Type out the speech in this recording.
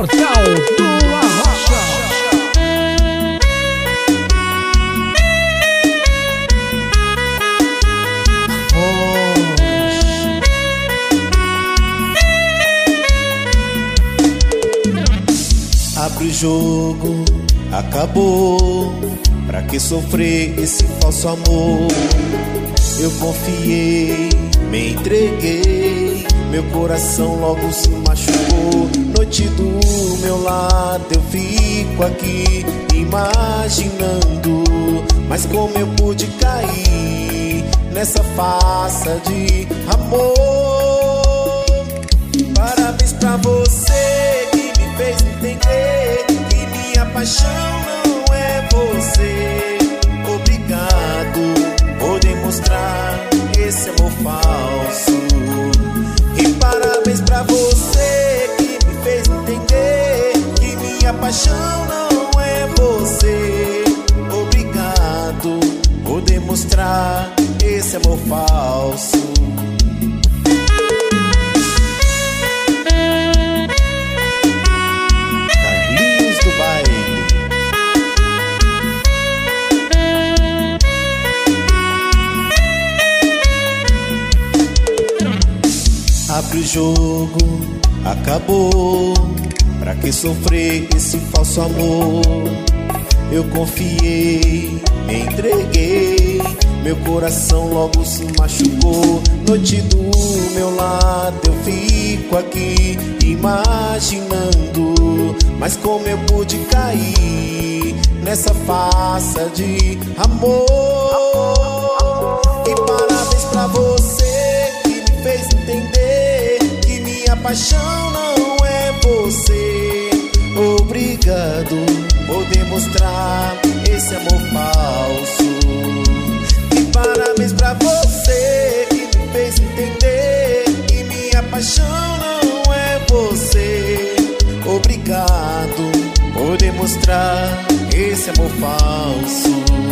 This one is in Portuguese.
Portal do Arrocha. Abre o jogo, acabou. Pra que sofrer esse falso amor? Eu confiei, me entreguei, meu coração logo se machucou. Noite do meu lado eu fico aqui imaginando, mas como eu pude cair nessa farsa de amor? Parabéns pra você que me fez entender que minha paixão não é você. Obrigado por demonstrar esse amor falso. E parabéns pra você que me fez entender que minha paixão não é você. Obrigado por demonstrar esse amor falso. Carlinhos do Baile. Abre o jogo, acabou. Pra que sofrer esse falso amor? Eu confiei, me entreguei, meu coração logo se machucou. Noite do meu lado eu fico aqui imaginando, mas como eu pude cair nessa farsa de amor? E parabéns pra você que me fez entender que minha paixão não é você. Obrigado por demonstrar esse amor falso. E parabéns pra você que me fez entender que minha paixão não é você. Obrigado por demonstrar esse amor falso.